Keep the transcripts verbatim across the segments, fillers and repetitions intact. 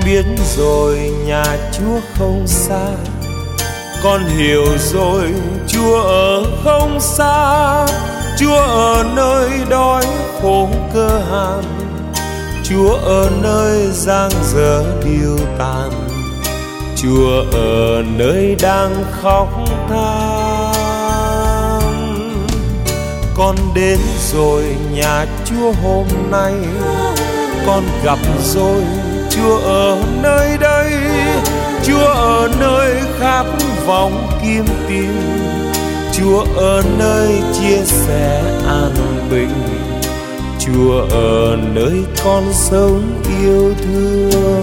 biết rồi nhà Chúa không xa, con hiểu rồi Chúa ở không xa. Chúa ở nơi đói khổ cơ hàn, Chúa ở nơi giang dở điêu tàn, Chúa ở nơi đang khóc than. Con đến rồi nhà Chúa hôm nay, con gặp rồi Chúa ở nơi đây. Chúa ở nơi khát vọng kiếm tìm, Chúa ở nơi chia sẻ an bình, Chúa ở nơi con sống yêu thương.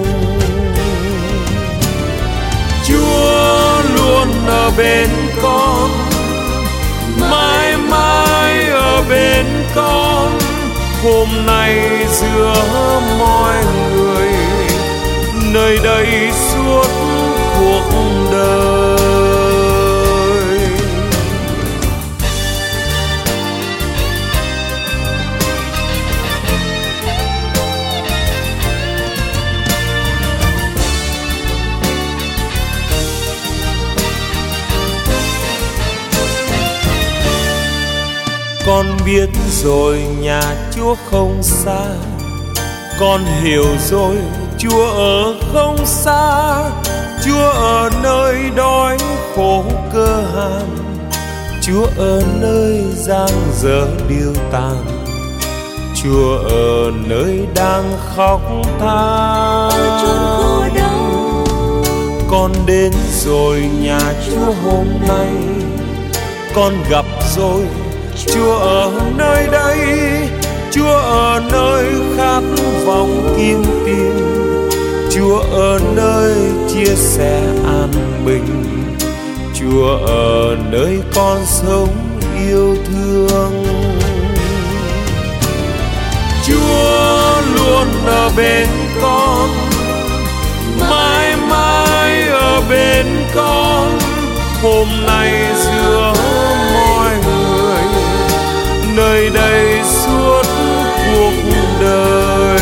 Chúa luôn ở bên con, mãi mãi ở bên con, hôm nay giữa mọi người, nơi đây suốt cuộc đời. Con biết rồi nhà Chúa không xa, con hiểu rồi Chúa ở không xa. Chúa ở nơi đói khổ cơ hàn, Chúa ở nơi giang dở điêu tàn, Chúa ở nơi đang khóc than. Con đến rồi nhà Chúa hôm nay, con gặp rồi Chúa ở nơi đây. Chúa ở nơi khát vọng kiếm tìm, Chúa ở nơi chia sẻ an bình, Chúa ở nơi con sống yêu thương. Chúa luôn ở bên con, mãi mãi ở bên con, hôm nay giữa mọi người, nơi đây suốt cuộc đời.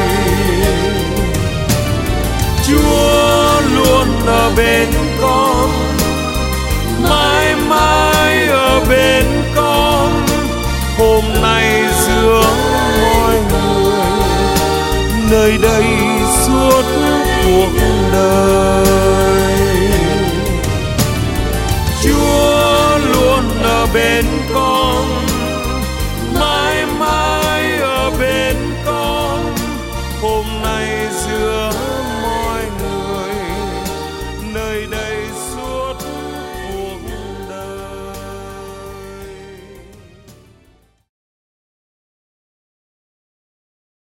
Chúa luôn ở bên con, mãi mãi ở bên con, hôm nay giữa mọi người, nơi đây suốt cuộc đời. Chúa luôn ở bên con, mãi mãi ở bên con, hôm